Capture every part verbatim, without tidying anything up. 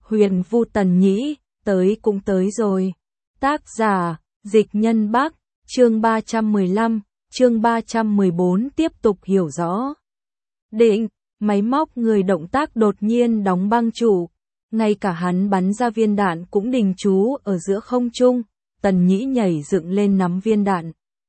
Huyền Vu Tần Nhĩ, tới cũng tới rồi. Tác giả, Dịch Nhân Bắc, chương ba trăm mười lăm, chương ba trăm mười bốn tiếp tục hiểu rõ. Định, máy móc người động tác đột nhiên đóng băng trụ, ngay cả hắn bắn ra viên đạn cũng đình trú ở giữa không trung. Tần Nhĩ nhảy dựng lên nắm viên đạn.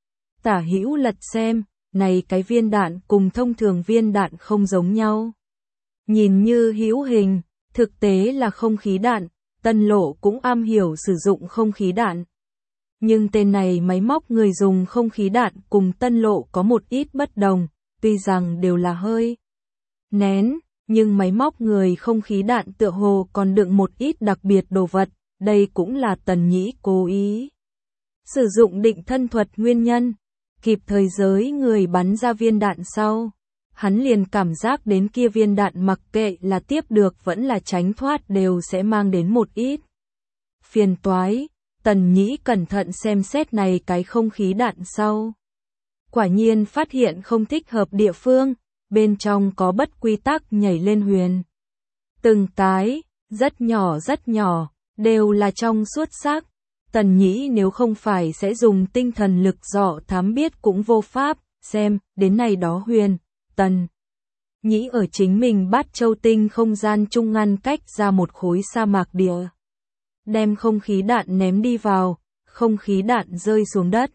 Tả hữu lật xem, này cái viên đạn cùng thông thường viên đạn không giống nhau. Nhìn như hữu hình, thực tế là không khí đạn, Tân Lộ cũng am hiểu sử dụng không khí đạn. Nhưng tên này máy móc người dùng không khí đạn cùng Tân Lộ có một ít bất đồng, tuy rằng đều là hơi nén, nhưng máy móc người không khí đạn tựa hồ còn đựng một ít đặc biệt đồ vật, đây cũng là Tần Nhĩ cố ý sử dụng định thân thuật nguyên nhân. Kịp thời giới người bắn ra viên đạn sau, hắn liền cảm giác đến kia viên đạn mặc kệ là tiếp được vẫn là tránh thoát đều sẽ mang đến một ít phiền toái. Tần Nhĩ cẩn thận xem xét này cái không khí đạn sau, quả nhiên phát hiện không thích hợp địa phương, bên trong có bất quy tắc nhảy lên huyền. Từng cái, rất nhỏ rất nhỏ, đều là trong suốt sắc. Tần Nhĩ nếu không phải sẽ dùng tinh thần lực dò thám biết cũng vô pháp, xem, đến này đó huyền. Tần Nhĩ ở chính mình Bát Châu Tinh không gian trung ngăn cách ra một khối sa mạc địa. Đem không khí đạn ném đi vào, không khí đạn rơi xuống đất.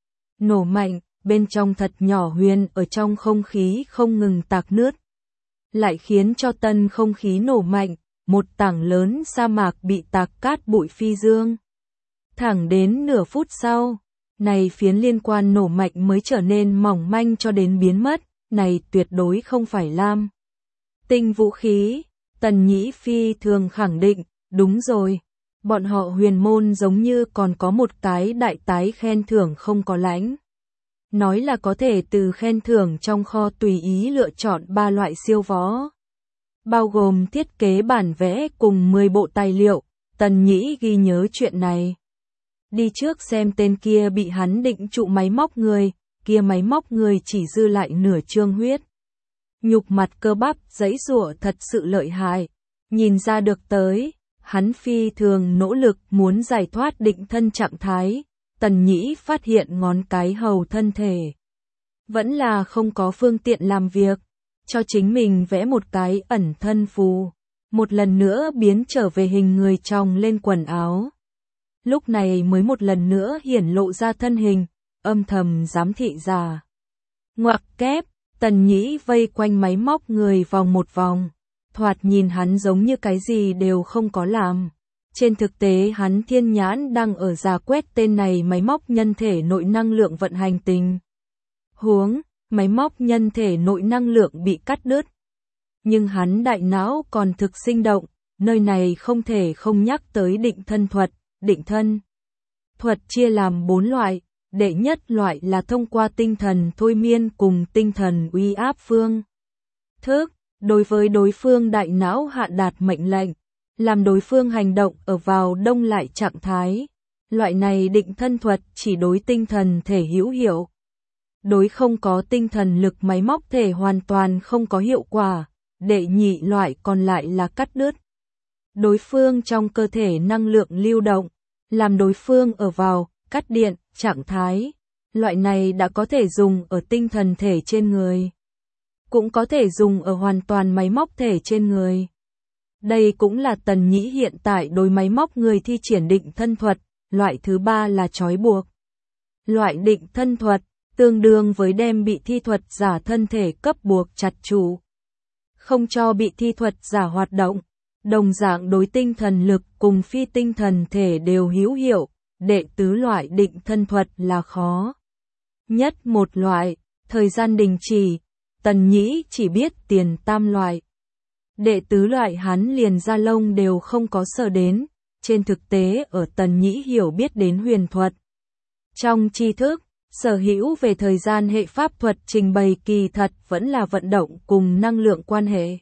Nổ mạnh, bên trong thật nhỏ huyền ở trong không khí không ngừng tạc nứt. Lại khiến cho tân không khí nổ mạnh, một tảng lớn sa mạc bị tạc cát bụi phi dương. Thẳng đến nửa phút sau, này phiến liên quan nổ mạnh mới trở nên mỏng manh cho đến biến mất, này tuyệt đối không phải lam tinh vũ khí. Tần Nhĩ phi thường khẳng định, đúng rồi, bọn họ huyền môn giống như còn có một cái đại tái khen thưởng không có lãnh. Nói là có thể từ khen thưởng trong kho tùy ý lựa chọn ba loại siêu võ, bao gồm thiết kế bản vẽ cùng mười bộ tài liệu. Tần Nhĩ ghi nhớ chuyện này. Đi trước xem tên kia bị hắn định trụ máy móc người, kia máy móc người chỉ dư lại nửa trương huyết. Nhục mặt cơ bắp giãy giụa thật sự lợi hại. Nhìn ra được tới, hắn phi thường nỗ lực muốn giải thoát định thân trạng thái. Tần Nhĩ phát hiện ngón cái hầu thân thể vẫn là không có phương tiện làm việc, cho chính mình vẽ một cái ẩn thân phù, một lần nữa biến trở về hình người trong lên quần áo. Lúc này mới một lần nữa hiển lộ ra thân hình, âm thầm giám thị giả. Ngoặc kép, Tần Nhĩ vây quanh máy móc người vòng một vòng, thoạt nhìn hắn giống như cái gì đều không có làm. Trên thực tế hắn thiên nhãn đang ở rà quét tên này máy móc nhân thể nội năng lượng vận hành tình huống, máy móc nhân thể nội năng lượng bị cắt đứt. Nhưng hắn đại não còn thực sinh động, nơi này không thể không nhắc tới định thân thuật. Định thân thuật chia làm bốn loại, đệ nhất loại là thông qua tinh thần thôi miên cùng tinh thần uy áp phương thức, đối với đối phương đại não hạ đạt mệnh lệnh, làm đối phương hành động ở vào đông lại trạng thái. Loại này định thân thuật chỉ đối tinh thần thể hữu hiệu, đối không có tinh thần lực máy móc thể hoàn toàn không có hiệu quả. Đệ nhị loại còn lại là cắt đứt đối phương trong cơ thể năng lượng lưu động, làm đối phương ở vào cắt điện trạng thái. Loại này đã có thể dùng ở tinh thần thể trên người, cũng có thể dùng ở hoàn toàn máy móc thể trên người. Đây cũng là Tần Nhĩ hiện tại đối máy móc người thi triển định thân thuật. Loại thứ ba là trói buộc. Loại định thân thuật tương đương với đem bị thi thuật giả thân thể cấp buộc chặt chủ, không cho bị thi thuật giả hoạt động. Đồng dạng đối tinh thần lực cùng phi tinh thần thể đều hữu hiệu. Đệ tứ loại định thân thuật là khó nhất một loại, thời gian đình chỉ. Tần Nhĩ chỉ biết tiền tam loại. Đệ tứ loại hắn liền da lông đều không có sờ đến. Trên thực tế ở Tần Nhĩ hiểu biết đến huyền thuật, trong tri thức, sở hữu về thời gian hệ pháp thuật trình bày kỳ thật vẫn là vận động cùng năng lượng quan hệ.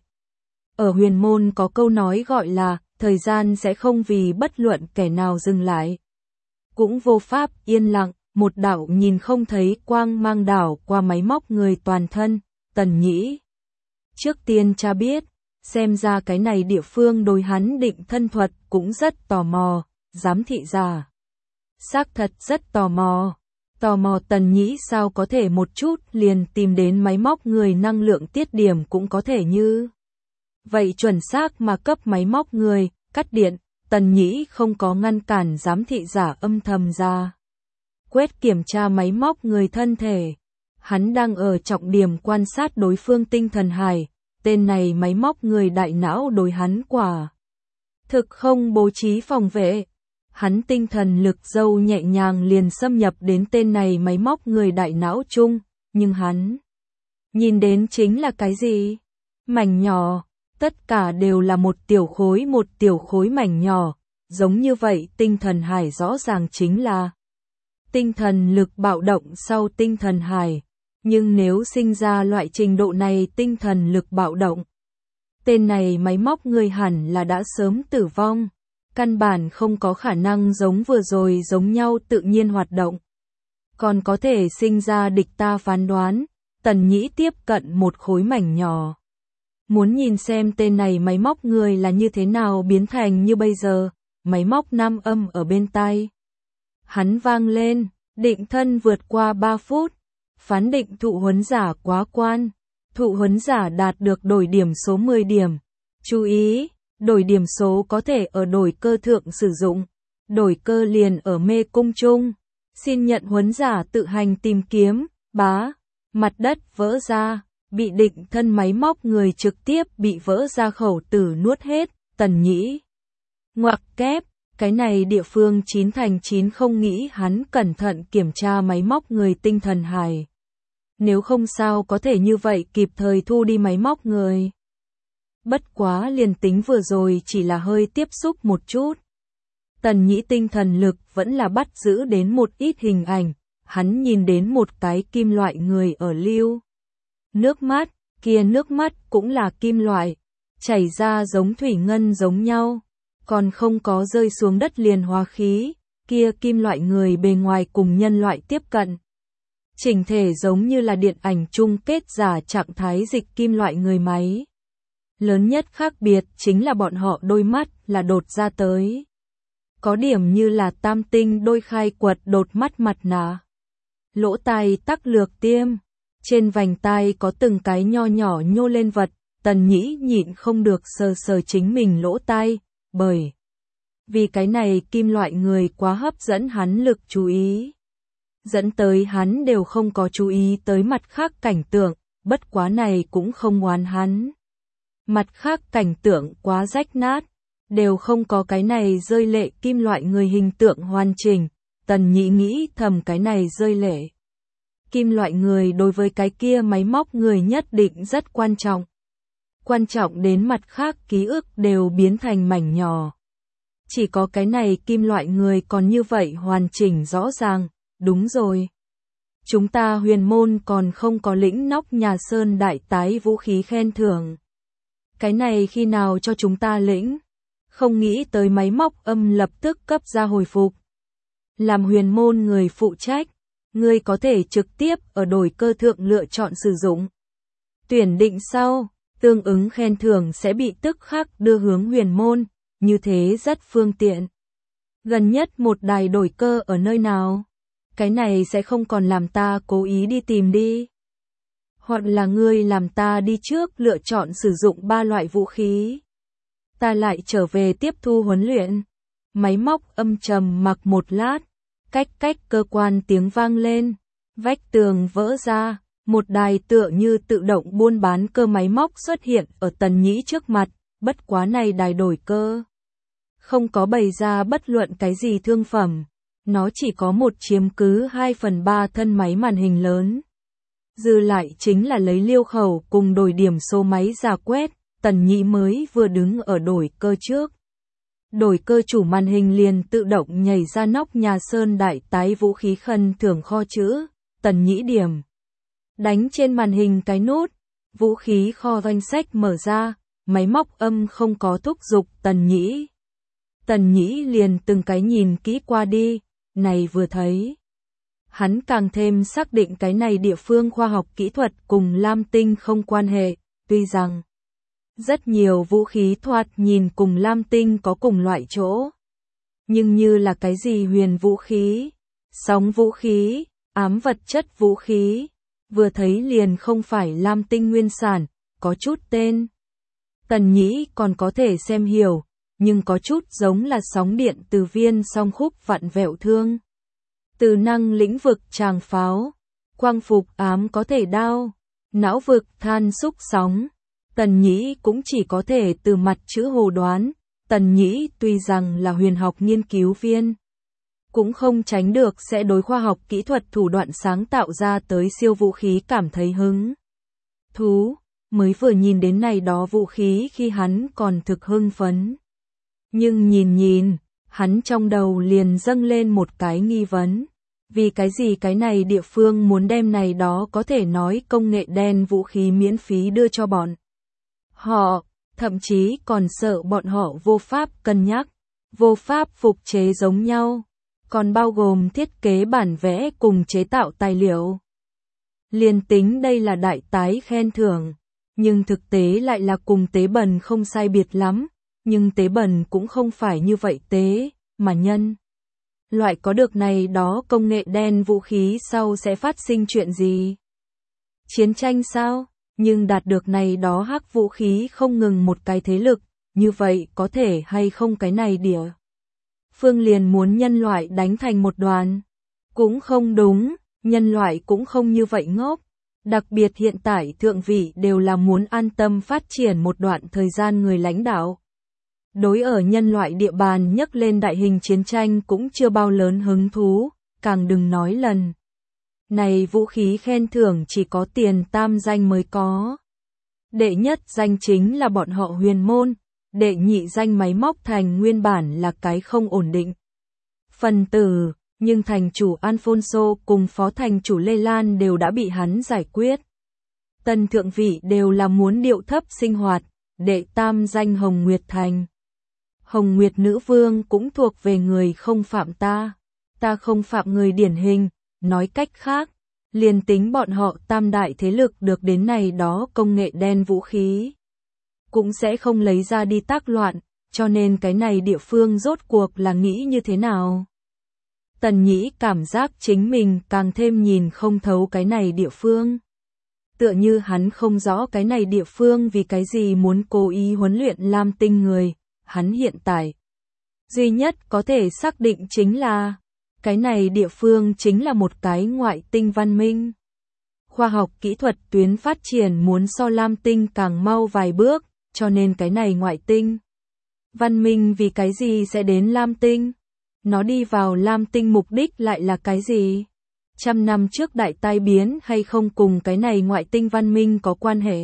Ở huyền môn có câu nói gọi là, thời gian sẽ không vì bất luận kẻ nào dừng lại. Cũng vô pháp yên lặng, một đạo nhìn không thấy quang mang đảo qua máy móc người toàn thân. Tần Nhĩ trước tiên cha biết, xem ra cái này địa phương đối hắn định thân thuật cũng rất tò mò, giám thị giả. Xác thật rất tò mò. Tò mò Tần Nhĩ sao có thể một chút liền tìm đến máy móc người năng lượng tiết điểm cũng có thể như vậy chuẩn xác mà cấp máy móc người, cắt điện. Tần Nhĩ không có ngăn cản giám thị giả âm thầm ra quét kiểm tra máy móc người thân thể. Hắn đang ở trọng điểm quan sát đối phương tinh thần hải, tên này máy móc người đại não đối hắn quả thực không bố trí phòng vệ. Hắn tinh thần lực dâu nhẹ nhàng liền xâm nhập đến tên này máy móc người đại não chung, nhưng hắn nhìn đến chính là cái gì? Mảnh nhỏ, tất cả đều là một tiểu khối một tiểu khối mảnh nhỏ, giống như vậy tinh thần hải rõ ràng chính là tinh thần lực bạo động sau tinh thần hải, nhưng nếu sinh ra loại trình độ này tinh thần lực bạo động, tên này máy móc người hẳn là đã sớm tử vong. Căn bản không có khả năng giống vừa rồi giống nhau tự nhiên hoạt động. Còn có thể sinh ra địch ta phán đoán, Tần Nhĩ tiếp cận một khối mảnh nhỏ. Muốn nhìn xem tên này máy móc người là như thế nào biến thành như bây giờ, máy móc nam âm ở bên tai. Hắn vang lên, định thân vượt qua ba phút, phán định thụ huấn giả quá quan, thụ huấn giả đạt được đổi điểm số mười điểm. Chú ý! Đổi điểm số có thể ở đổi cơ thượng sử dụng, đổi cơ liền ở mê cung chung. Xin nhận huấn giả tự hành tìm kiếm, bá, mặt đất vỡ ra, bị định thân máy móc người trực tiếp bị vỡ ra khẩu tử nuốt hết. Tần Nhĩ ngoặc kép, cái này địa phương chín thành chín không nghĩ hắn cẩn thận kiểm tra máy móc người tinh thần hài. Nếu không sao có thể như vậy kịp thời thu đi máy móc người. Bất quá liền tính vừa rồi chỉ là hơi tiếp xúc một chút. Tần Nhĩ tinh thần lực vẫn là bắt giữ đến một ít hình ảnh, hắn nhìn đến một cái kim loại người ở lưu. Nước mắt, kia nước mắt cũng là kim loại, chảy ra giống thủy ngân giống nhau, còn không có rơi xuống đất liền hóa khí, kia kim loại người bề ngoài cùng nhân loại tiếp cận. Chỉnh thể giống như là điện ảnh chung kết giả trạng thái dịch kim loại người máy. Lớn nhất khác biệt chính là bọn họ đôi mắt là đột ra tới. Có điểm như là tam tinh đôi khai quật đột mắt mặt nạ. Lỗ tai tắc lược tiêm. Trên vành tai có từng cái nho nhỏ nhô lên vật. Tần Nhĩ nhịn không được sờ sờ chính mình lỗ tai. Bởi vì cái này kim loại người quá hấp dẫn hắn lực chú ý. Dẫn tới hắn đều không có chú ý tới mặt khác cảnh tượng. Bất quá này cũng không oán hắn. Mặt khác cảnh tượng quá rách nát, đều không có cái này rơi lệ kim loại người hình tượng hoàn chỉnh. Tần Nhĩ nghĩ thầm cái này rơi lệ kim loại người đối với cái kia máy móc người nhất định rất quan trọng. Quan trọng đến mặt khác ký ức đều biến thành mảnh nhỏ. Chỉ có cái này kim loại người còn như vậy hoàn chỉnh rõ ràng, đúng rồi. Chúng ta huyền môn còn không có lĩnh nóc nhà sơn đại tái vũ khí khen thưởng. Cái này khi nào cho chúng ta lĩnh? Không nghĩ tới máy móc âm lập tức cấp ra hồi phục. Làm huyền môn người phụ trách, ngươi có thể trực tiếp ở đổi cơ thượng lựa chọn sử dụng. Tuyển định sau, tương ứng khen thưởng sẽ bị tức khắc đưa hướng huyền môn, như thế rất phương tiện. Gần nhất một đài đổi cơ ở nơi nào? Cái này sẽ không còn làm ta cố ý đi tìm đi. Hoặc là ngươi làm ta đi trước lựa chọn sử dụng ba loại vũ khí. Ta lại trở về tiếp thu huấn luyện. Máy móc âm trầm mặc một lát, cách cách cơ quan tiếng vang lên, vách tường vỡ ra, một đài tựa như tự động buôn bán cơ máy móc xuất hiện ở Tần Nhĩ trước mặt, bất quá này đài đổi cơ. Không có bày ra bất luận cái gì thương phẩm, nó chỉ có một chiếm cứ hai phần ba thân máy màn hình lớn. Dư lại chính là lấy liêu khẩu cùng đổi điểm số máy ra quét, Tần Nhĩ mới vừa đứng ở đổi cơ trước. Đổi cơ chủ màn hình liền tự động nhảy ra nóc nhà sơn đại tái vũ khí khẩn thưởng kho chữ, Tần Nhĩ điểm. Đánh trên màn hình cái nút, vũ khí kho danh sách mở ra, máy móc âm không có thúc giục Tần Nhĩ. Tần Nhĩ liền từng cái nhìn kỹ qua đi, này vừa thấy. Hắn càng thêm xác định cái này địa phương khoa học kỹ thuật cùng Lam Tinh không quan hệ, tuy rằng Rất nhiều vũ khí thoạt nhìn cùng lam tinh có cùng loại chỗ. Nhưng như là cái gì huyền vũ khí, sóng vũ khí, ám vật chất vũ khí, vừa thấy liền không phải lam tinh nguyên sản, có chút tên. Tần Nhĩ còn có thể xem hiểu, nhưng có chút giống là sóng điện từ viên song khúc vặn vẹo thương. Từ năng lĩnh vực tràng pháo, quang phục ám có thể đao, não vực than xúc sóng. Tần Nhĩ cũng chỉ có thể từ mặt chữ hồ đoán, Tần Nhĩ tuy rằng là huyền học nghiên cứu viên, cũng không tránh được sẽ đối khoa học kỹ thuật thủ đoạn sáng tạo ra tới siêu vũ khí cảm thấy hứng thú, mới vừa nhìn đến này đó vũ khí khi hắn còn thực hưng phấn. Nhưng nhìn nhìn, hắn trong đầu liền dâng lên một cái nghi vấn. Vì cái gì cái này địa phương muốn đem này đó có thể nói công nghệ đen vũ khí miễn phí đưa cho bọn họ, thậm chí còn sợ bọn họ vô pháp cân nhắc, vô pháp phục chế giống nhau, còn bao gồm thiết kế bản vẽ cùng chế tạo tài liệu. Liên tính đây là đại tái khen thưởng, nhưng thực tế lại là cùng tế bần không sai biệt lắm, nhưng tế bần cũng không phải như vậy tế, mà nhân. Loại có được này đó công nghệ đen vũ khí sau sẽ phát sinh chuyện gì? Chiến tranh sao? Nhưng đạt được này đó hắc vũ khí không ngừng một cái thế lực, như vậy có thể hay không cái này địa phương liền muốn nhân loại đánh thành một đoàn? Cũng không đúng, nhân loại cũng không như vậy ngốc. Đặc biệt hiện tại thượng vị đều là muốn an tâm phát triển một đoạn thời gian người lãnh đạo. Đối ở nhân loại địa bàn nhấc lên đại hình chiến tranh cũng chưa bao lớn hứng thú, càng đừng nói lần. Này vũ khí khen thưởng chỉ có tiền tam danh mới có. Đệ nhất danh chính là bọn họ huyền môn, đệ nhị danh máy móc thành nguyên bản là cái không ổn định phần tử, nhưng thành chủ Alfonso cùng phó thành chủ Lê Lan đều đã bị hắn giải quyết. Tân thượng vị đều là muốn điệu thấp sinh hoạt, đệ tam danh Hồng Nguyệt Thành. Hồng Nguyệt nữ vương cũng thuộc về người không phạm ta, ta không phạm người điển hình, nói cách khác, liền tính bọn họ tam đại thế lực được đến này đó công nghệ đen vũ khí, cũng sẽ không lấy ra đi tác loạn, cho nên cái này địa phương rốt cuộc là nghĩ như thế nào? Tần Nhĩ cảm giác chính mình càng thêm nhìn không thấu cái này địa phương. Tựa như hắn không rõ cái này địa phương vì cái gì muốn cố ý huấn luyện lam tinh người, hắn hiện tại duy nhất có thể xác định chính là cái này địa phương chính là một cái ngoại tinh văn minh. Khoa học kỹ thuật tuyến phát triển muốn so lam tinh càng mau vài bước, cho nên cái này ngoại tinh văn minh vì cái gì sẽ đến lam tinh? Nó đi vào lam tinh mục đích lại là cái gì? Trăm năm trước đại tai biến hay không cùng cái này ngoại tinh văn minh có quan hệ?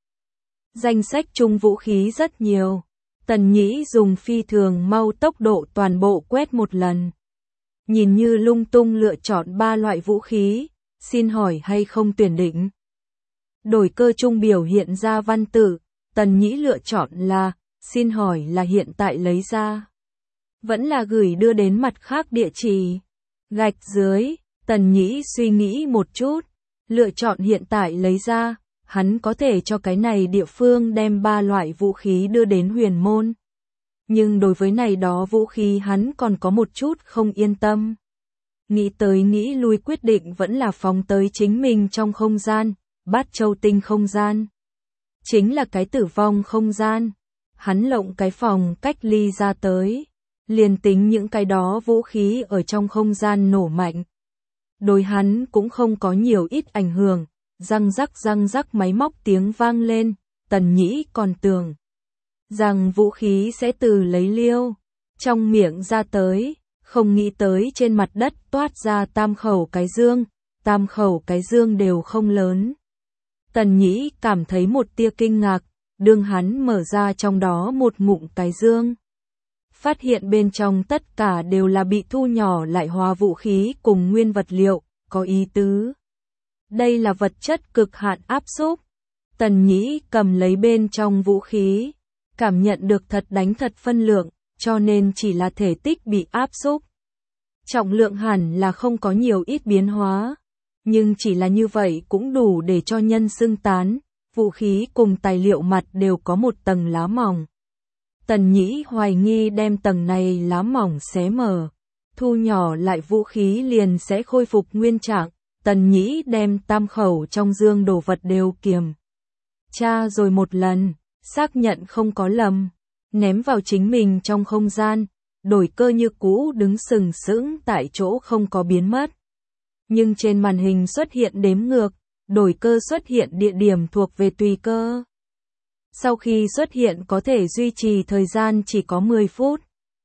Danh sách chung vũ khí rất nhiều. Tần Nhĩ dùng phi thường mau tốc độ toàn bộ quét một lần. Nhìn như lung tung lựa chọn ba loại vũ khí, xin hỏi hay không tuyển định. Đổi cơ chung biểu hiện ra văn tự, Tần Nhĩ lựa chọn là, xin hỏi là hiện tại lấy ra. Vẫn là gửi đưa đến mặt khác địa chỉ. Gạch dưới, Tần Nhĩ suy nghĩ một chút, lựa chọn hiện tại lấy ra, hắn có thể cho cái này địa phương đem ba loại vũ khí đưa đến huyền môn. Nhưng đối với này đó vũ khí hắn còn có một chút không yên tâm. Nghĩ tới nghĩ lui quyết định vẫn là phóng tới chính mình trong không gian, Bát Châu tinh không gian. Chính là cái tử vong không gian. Hắn lộng cái phòng cách ly ra tới. Liền tính những cái đó vũ khí ở trong không gian nổ mạnh. Đối hắn cũng không có nhiều ít ảnh hưởng, răng rắc răng rắc máy móc tiếng vang lên, Tần Nhĩ còn tưởng rằng vũ khí sẽ từ lấy liêu trong miệng ra tới, không nghĩ tới trên mặt đất toát ra tam khẩu cái dương, tam khẩu cái dương đều không lớn. Tần Nhĩ cảm thấy một tia kinh ngạc, đương hắn mở ra trong đó một ngụm cái dương. Phát hiện bên trong tất cả đều là bị thu nhỏ lại hóa vũ khí cùng nguyên vật liệu, có ý tứ. Đây là vật chất cực hạn áp xúc. Tần Nhĩ cầm lấy bên trong vũ khí, cảm nhận được thật đánh thật phân lượng, cho nên chỉ là thể tích bị áp xúc. Trọng lượng hẳn là không có nhiều ít biến hóa, nhưng chỉ là như vậy cũng đủ để cho nhân xưng tán, vũ khí cùng tài liệu mặt đều có một tầng lá mỏng. Tần Nhĩ hoài nghi đem tầng này lá mỏng xé mở, thu nhỏ lại vũ khí liền sẽ khôi phục nguyên trạng. Tần Nhĩ đem tam khẩu trong dương đồ vật đều kiểm tra rồi một lần, xác nhận không có lầm, ném vào chính mình trong không gian, đổi cơ như cũ đứng sừng sững tại chỗ không có biến mất. Nhưng trên màn hình xuất hiện đếm ngược, đổi cơ xuất hiện địa điểm thuộc về tùy cơ. Sau khi xuất hiện có thể duy trì thời gian chỉ có mười phút.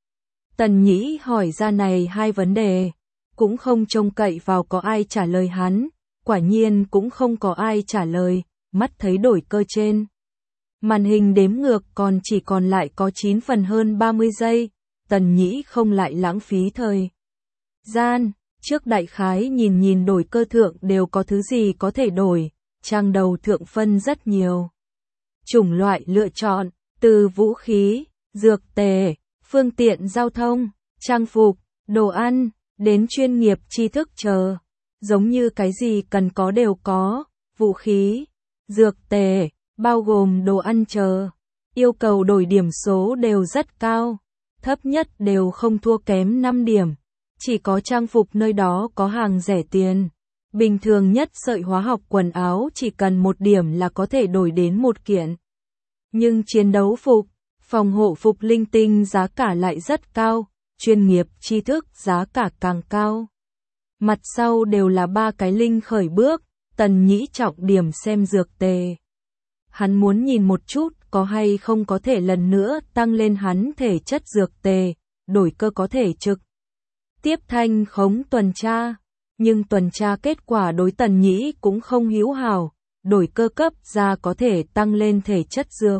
Tần Nhĩ hỏi ra này hai vấn đề, cũng không trông cậy vào có ai trả lời hắn, quả nhiên cũng không có ai trả lời, mắt thấy đổi cơ trên. Màn hình đếm ngược còn chỉ còn lại có chín phần hơn ba mươi giây, Tần Nhĩ không lại lãng phí thời gian, trước đại khái nhìn nhìn đổi cơ thượng đều có thứ gì có thể đổi, trang đầu thượng phân rất nhiều. Chủng loại lựa chọn, từ vũ khí, dược tề, phương tiện giao thông, trang phục, đồ ăn, đến chuyên nghiệp tri thức chờ, giống như cái gì cần có đều có, vũ khí, dược tề, bao gồm đồ ăn chờ, yêu cầu đổi điểm số đều rất cao, thấp nhất đều không thua kém năm điểm, chỉ có trang phục nơi đó có hàng rẻ tiền. Bình thường nhất sợi hóa học quần áo chỉ cần một điểm là có thể đổi đến một kiện. Nhưng chiến đấu phục, phòng hộ phục linh tinh giá cả lại rất cao, chuyên nghiệp tri thức giá cả càng cao. Mặt sau đều là ba cái linh khởi bước, Tần Nhĩ trọng điểm xem dược tề. Hắn muốn nhìn một chút có hay không có thể lần nữa tăng lên hắn thể chất dược tề, đổi cơ có thể trực tiếp thanh khống tuần tra. Nhưng tuần tra kết quả đối Tần Nhĩ cũng không hữu hảo, đổi cơ cấp ra có thể tăng lên thể chất dược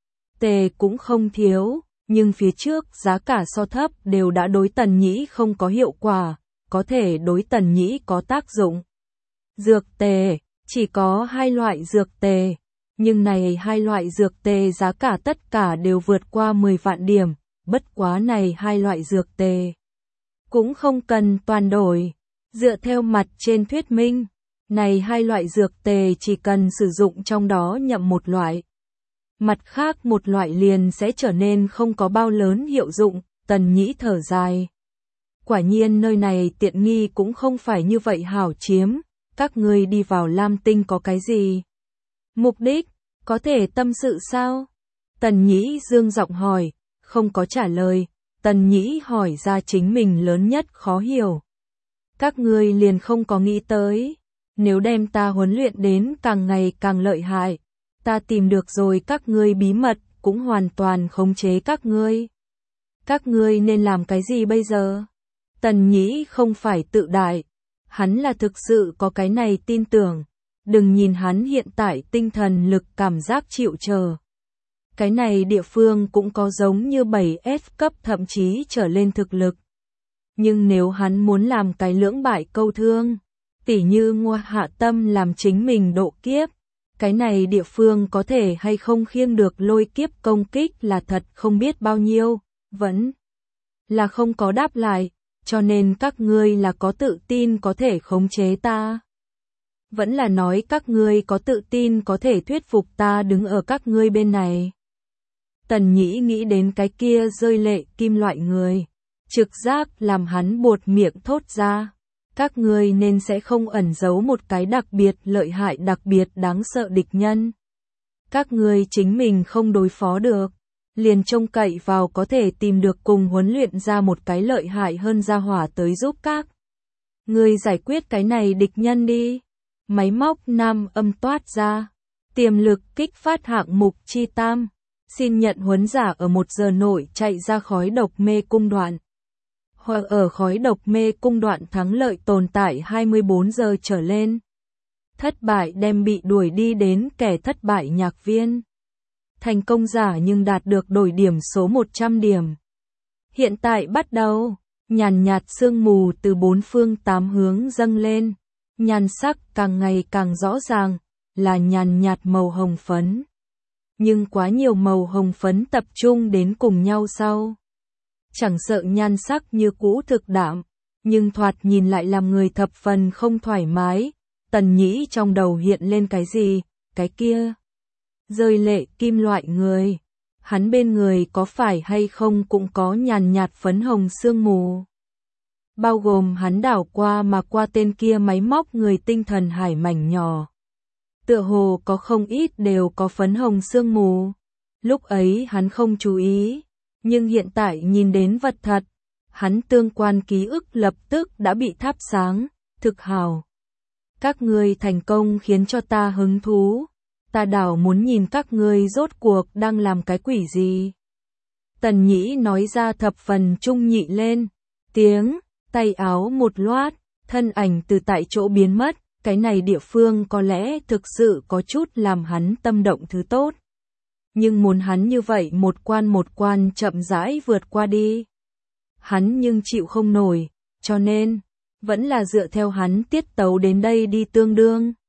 tề cũng không thiếu, nhưng phía trước giá cả so thấp đều đã đối Tần Nhĩ không có hiệu quả, có thể đối Tần Nhĩ có tác dụng. Dược tề, chỉ có hai loại dược tề, nhưng này hai loại dược tề giá cả tất cả đều vượt qua mười vạn điểm, bất quá này hai loại dược tề cũng không cần toàn đổi. Dựa theo mặt trên thuyết minh, này hai loại dược tề chỉ cần sử dụng trong đó nhậm một loại, mặt khác một loại liền sẽ trở nên không có bao lớn hiệu dụng. Tần Nhĩ thở dài. Quả nhiên nơi này tiện nghi cũng không phải như vậy hảo chiếm, các ngươi đi vào Lam Tinh có cái gì? Mục đích, có thể tâm sự sao? Tần Nhĩ dương giọng hỏi, không có trả lời, Tần Nhĩ hỏi ra chính mình lớn nhất khó hiểu. Các ngươi liền không có nghĩ tới, nếu đem ta huấn luyện đến càng ngày càng lợi hại, ta tìm được rồi các ngươi bí mật, cũng hoàn toàn khống chế các ngươi. Các ngươi nên làm cái gì bây giờ? Tần Nhĩ không phải tự đại, hắn là thực sự có cái này tin tưởng, đừng nhìn hắn hiện tại tinh thần lực cảm giác chịu chờ. Cái này địa phương cũng có giống như bảy S cấp thậm chí trở lên thực lực. Nhưng nếu hắn muốn làm cái lưỡng bại câu thương, tỉ như Ngô Hạ Tâm làm chính mình độ kiếp, cái này địa phương có thể hay không khiêng được lôi kiếp công kích là thật không biết bao nhiêu, vẫn là không có đáp lại, cho nên các ngươi là có tự tin có thể khống chế ta. Vẫn là nói các ngươi có tự tin có thể thuyết phục ta đứng ở các ngươi bên này. Tần Nhĩ nghĩ đến cái kia rơi lệ kim loại người. Trực giác làm hắn buột miệng thốt ra. Các ngươi nên sẽ không ẩn giấu một cái đặc biệt lợi hại đặc biệt đáng sợ địch nhân. Các ngươi chính mình không đối phó được. Liền trông cậy vào có thể tìm được cùng huấn luyện ra một cái lợi hại hơn gia hỏa tới giúp các ngươi giải quyết cái này địch nhân đi. Máy móc nam âm toát ra. Tiềm lực kích phát hạng mục chi tam. Xin nhận huấn giả ở một giờ nội chạy ra khói độc mê cung đoạn. Hoặc ở khói độc mê cung đoạn thắng lợi tồn tại hai mươi bốn giờ trở lên. Thất bại đem bị đuổi đi đến kẻ thất bại nhạc viên. Thành công giả nhưng đạt được đổi điểm số một trăm điểm. Hiện tại bắt đầu, nhàn nhạt sương mù từ bốn phương tám hướng dâng lên. Nhan sắc càng ngày càng rõ ràng, là nhàn nhạt màu hồng phấn. Nhưng quá nhiều màu hồng phấn tập trung đến cùng nhau sau. Chẳng sợ nhan sắc như cũ thực đạm, nhưng thoạt nhìn lại làm người thập phần không thoải mái. Tần Nhĩ trong đầu hiện lên cái gì, cái kia, rơi lệ kim loại người. Hắn bên người có phải hay không cũng có nhàn nhạt phấn hồng sương mù. Bao gồm hắn đảo qua mà qua tên kia máy móc người tinh thần hải mảnh nhỏ. Tựa hồ có không ít đều có phấn hồng sương mù. Lúc ấy hắn không chú ý, nhưng hiện tại nhìn đến vật thật, hắn tương quan ký ức lập tức đã bị thắp sáng, thực hào. Các ngươi thành công khiến cho ta hứng thú, ta đảo muốn nhìn các ngươi rốt cuộc đang làm cái quỷ gì. Tần Nhĩ nói ra thập phần trung nhị lên, tiếng, tay áo một loát, thân ảnh từ tại chỗ biến mất, cái này địa phương có lẽ thực sự có chút làm hắn tâm động thứ tốt. Nhưng muốn hắn như vậy một quan một quan chậm rãi vượt qua đi. Hắn nhưng chịu không nổi, cho nên, vẫn là dựa theo hắn tiết tấu đến đây đi tương đương.